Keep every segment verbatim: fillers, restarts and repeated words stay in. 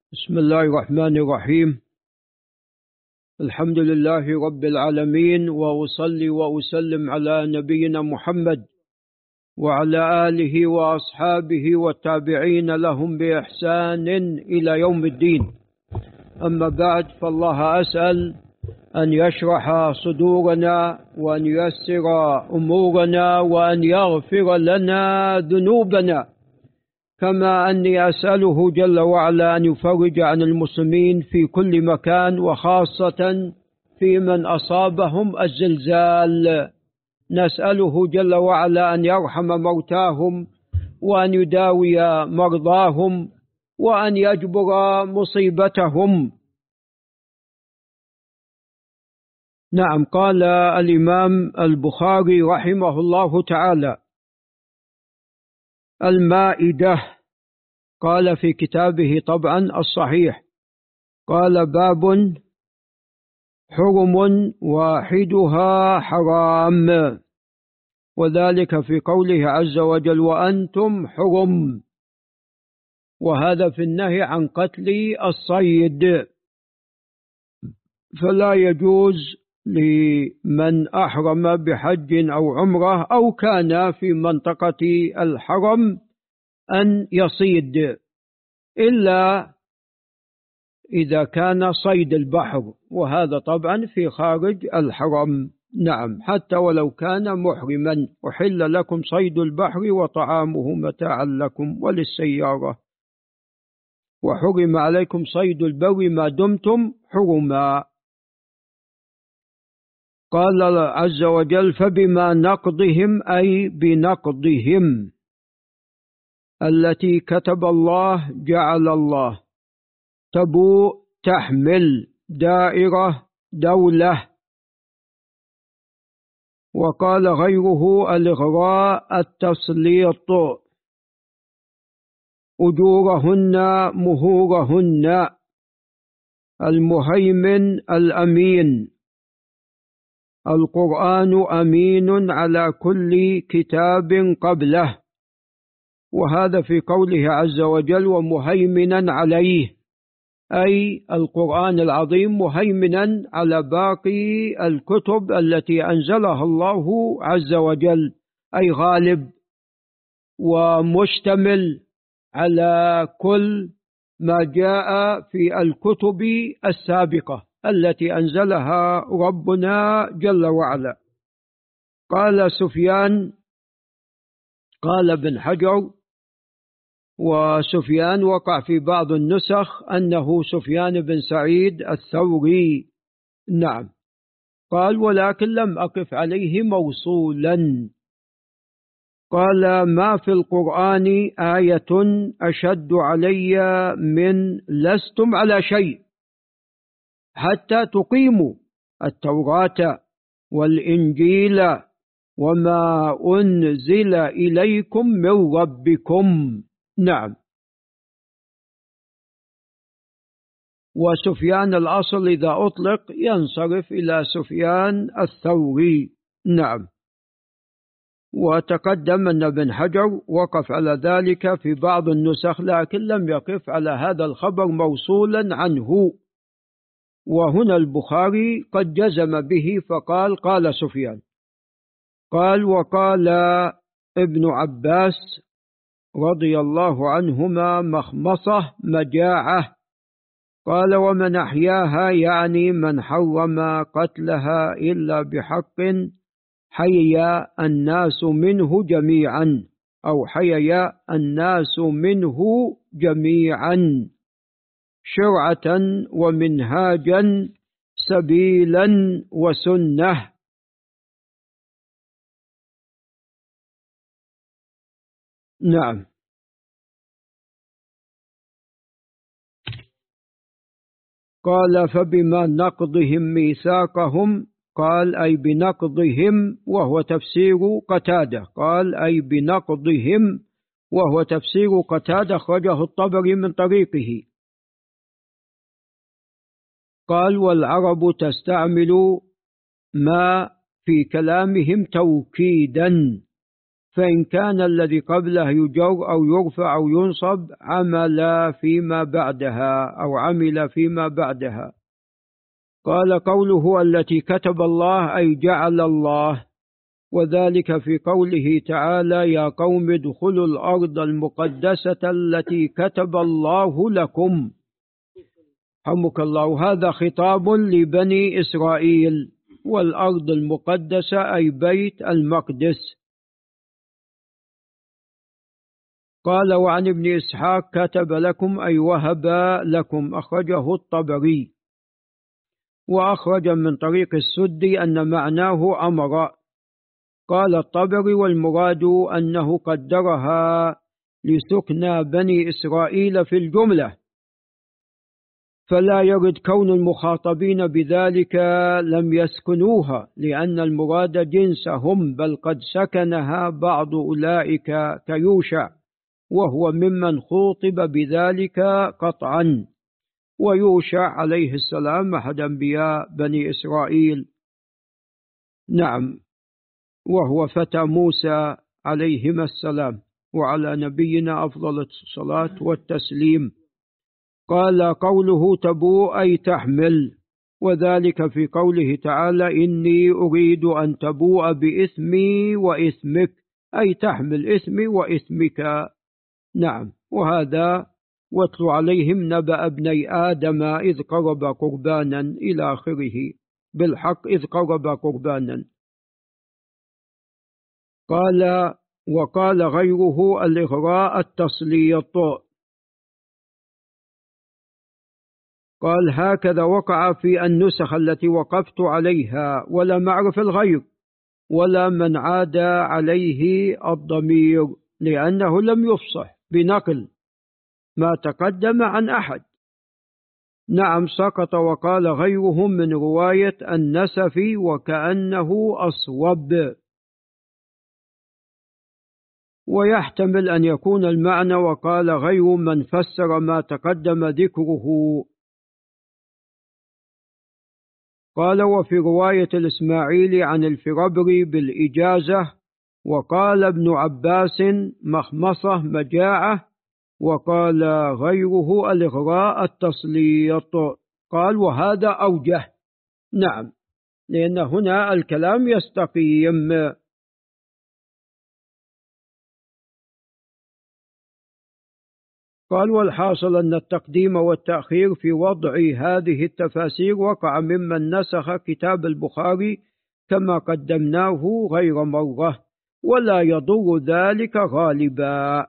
بسم الله الرحمن الرحيم. الحمد لله رب العالمين، وأصلي وأسلم على نبينا محمد وعلى آله وأصحابه والتابعين لهم بإحسان إلى يوم الدين. أما بعد، فالله أسأل أن يشرح صدورنا وأن ييسر أمورنا وأن يغفر لنا ذنوبنا، كما أني أسأله جل وعلا أن يفرج عن المسلمين في كل مكان، وخاصة في من أصابهم الزلزال. نسأله جل وعلا أن يرحم موتاهم وأن يداوي مرضاهم وأن يجبر مصيبتهم. نعم، قال الإمام البخاري رحمه الله تعالى: المائدة، قال في كتابه طبعا الصحيح، قال: باب حرم واحدها حرام، وذلك في قوله عز وجل: وأنتم حرم، وهذا في النهي عن قتل الصيد. فلا يجوز لمن أحرم بحج أو عمره أو كان في منطقة الحرم أن يصيد، إلا إذا كان صيد البحر، وهذا طبعا في خارج الحرم. نعم، حتى ولو كان محرما. أحل لكم صيد البحر وطعامه متاعا لكم وللسيارة، وحرم عليكم صيد البر ما دمتم حرما. قال عز وجل: فبما نقضهم، أي بنقضهم التي كتب الله جعل الله. تبو تحمل، دائرة دولة. وقال غيره: الإغراء التسليط، أجورهن مهورهن، المهيمن الأمين، القرآن أمين على كل كتاب قبله، وهذا في قوله عز وجل: ومهيمنا عليه، أي القرآن العظيم مهيمنا على باقي الكتب التي أنزلها الله عز وجل، أي غالب ومشتمل على كل ما جاء في الكتب السابقة التي أنزلها ربنا جل وعلا. قال سفيان، قال ابن حجر، وسفيان وقع في بعض النسخ أنه سفيان بن سعيد الثوري. نعم، قال: ولكن لم أقف عليه موصولا. قال: ما في القرآن آية أشد علي من لستم على شيء حتى تقيموا التوراة والإنجيل وما أنزل إليكم من ربكم. نعم. وسفيان الأصل إذا أطلق ينصرف إلى سفيان الثوري. نعم. وتقدم أن ابن حجر وقف على ذلك في بعض النسخ، لكن لم يقف على هذا الخبر موصولا عنه. وهنا البخاري قد جزم به فقال: قال سفيان. قال: وقال ابن عباس رضي الله عنهما: مخمصة مجاعة. قال: ومن أحياها يعني من حرم قتلها إلا بحق حيا الناس منه جميعا، أو حيا الناس منه جميعا، شرعة ومنهاجا سبيلا وسنة. نعم. قال: فبما نقضهم ميثاقهم، قال: أي بنقضهم، وهو تفسير قتادة. قال: أي بنقضهم، وهو تفسير قتادة، أخرجه الطبري من طريقه. قال: والعرب تستعمل ما في كلامهم توكيدا، فإن كان الذي قبله يجر أو يرفع أو ينصب عمل فيما بعدها أو عمل فيما بعدها. قال قوله التي كتب الله أي جعل الله، وذلك في قوله تعالى يا قوم ادخلوا الأرض المقدسة التي كتب الله لكم. رحمك الله. هذا خطاب لبني إسرائيل، والأرض المقدسة أي بيت المقدس. قال وعن ابن إسحاق كتب لكم أي وهب لكم، أخرجه الطبري، وأخرج من طريق السدي أن معناه أمر. قال الطبري والمراد أنه قدرها لسكن بني إسرائيل في الجملة، فلا يرد كون المخاطبين بذلك لم يسكنوها، لأن المراد جنسهم، بل قد سكنها بعض أولئك كيوشع، وهو ممن خوطب بذلك قطعا، ويوشع عليه السلام أحد أنبياء بني إسرائيل. نعم، وهو فتى موسى عليهما السلام، وعلى نبينا أفضل الصلاة والتسليم. قال قوله تبوء أي تحمل، وذلك في قوله تعالى إني أريد أن تبوء بإثمي وإثمك، أي تحمل إثمي وإثمك. نعم، وهذا واتل عليهم نبأ ابني آدم إذ قرب قربانا إلى آخره، بالحق إذ قرب قربانا. قال وقال غيره الإغراء التسليط. قال هكذا وقع في النسخ التي وقفت عليها، ولم أعرف الغير ولا من عاد عليه الضمير، لأنه لم يفصح بنقل ما تقدم عن أحد. نعم سقط. وقال غيرهم من رواية النسفي وكأنه أصوب، ويحتمل أن يكون المعنى وقال غير من فسر ما تقدم ذكره. قال وفي رواية الإسماعيلي عن الفربري بالإجازة، وقال ابن عباس مخمصة مجاعة، وقال غيره الإغراء التسليط. قال وهذا أوجه. نعم، لأن هنا الكلام يستقيم. قال والحاصل أن التقديم والتأخير في وضع هذه التفاسير وقع ممن نسخ كتاب البخاري كما قدمناه غير مرة، ولا يضر ذلك غالبا.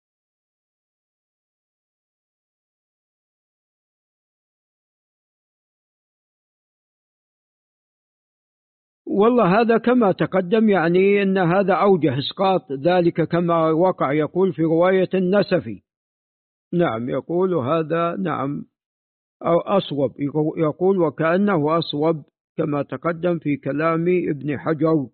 والله هذا كما تقدم، يعني أن هذا أوجه إسقاط ذلك كما وقع، يقول في رواية النسفي. نعم، يقول هذا نعم أو أصوب، يقول وكأنه أصوب كما تقدم في كلام ابن حجر.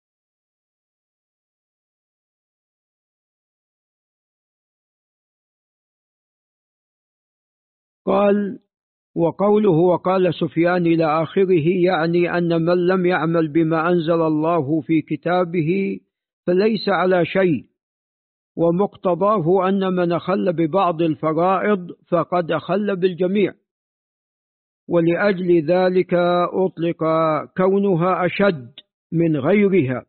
قال وقوله وقال سفيان إلى آخره، يعني أن من لم يعمل بما أنزل الله في كتابه فليس على شيء، ومقتضاه أن من أخل ببعض الفرائض فقد أخل بالجميع، ولأجل ذلك أطلق كونها أشد من غيرها.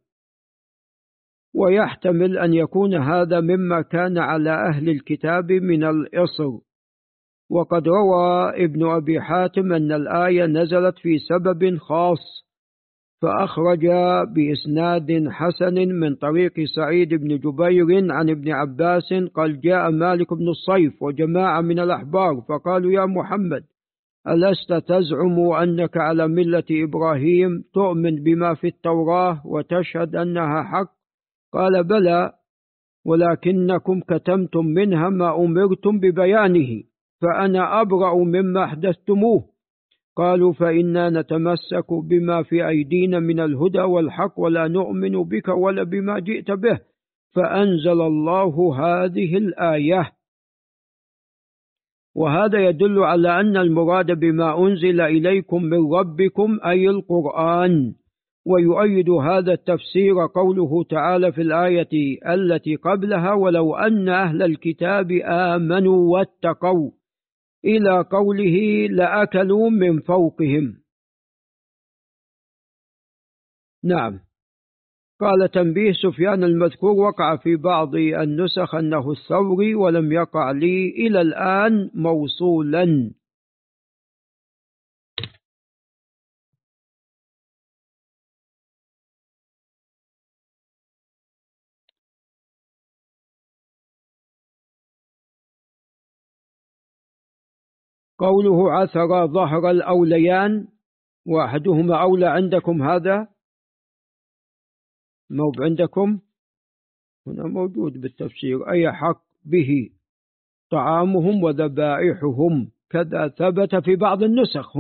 ويحتمل أن يكون هذا مما كان على أهل الكتاب من الإصر. وقد روى ابن أبي حاتم أن الآية نزلت في سبب خاص، فأخرج بإسناد حسن من طريق سعيد بن جبير عن ابن عباس قال جاء مالك بن الصيف وجماعة من الأحبار فقالوا يا محمد ألست تزعم أنك على ملة إبراهيم تؤمن بما في التوراة وتشهد أنها حق؟ قال بلى، ولكنكم كتمتم منها ما أمرتم ببيانه، فأنا أبرأ مما أحدثتموه. قالوا فإنا نتمسك بما في أيدينا من الهدى والحق، ولا نؤمن بك ولا بما جئت به. فأنزل الله هذه الآية. وهذا يدل على أن المراد بما أنزل إليكم من ربكم أي القرآن، ويؤيد هذا التفسير قوله تعالى في الآية التي قبلها ولو أن أهل الكتاب آمنوا واتقوا إلى قوله لأكلوا من فوقهم. نعم. قال تنبيه سفيان المذكور وقع في بعض النسخ أنه الثوري ولم يقع لي إلى الآن موصولا. قوله عثر ظهر الأوليان واحدهما أولى عندكم، هذا مو عندكم هنا موجود بالتفسير أي حق به طعامهم وذبائحهم، كذا ثبت في بعض النسخ.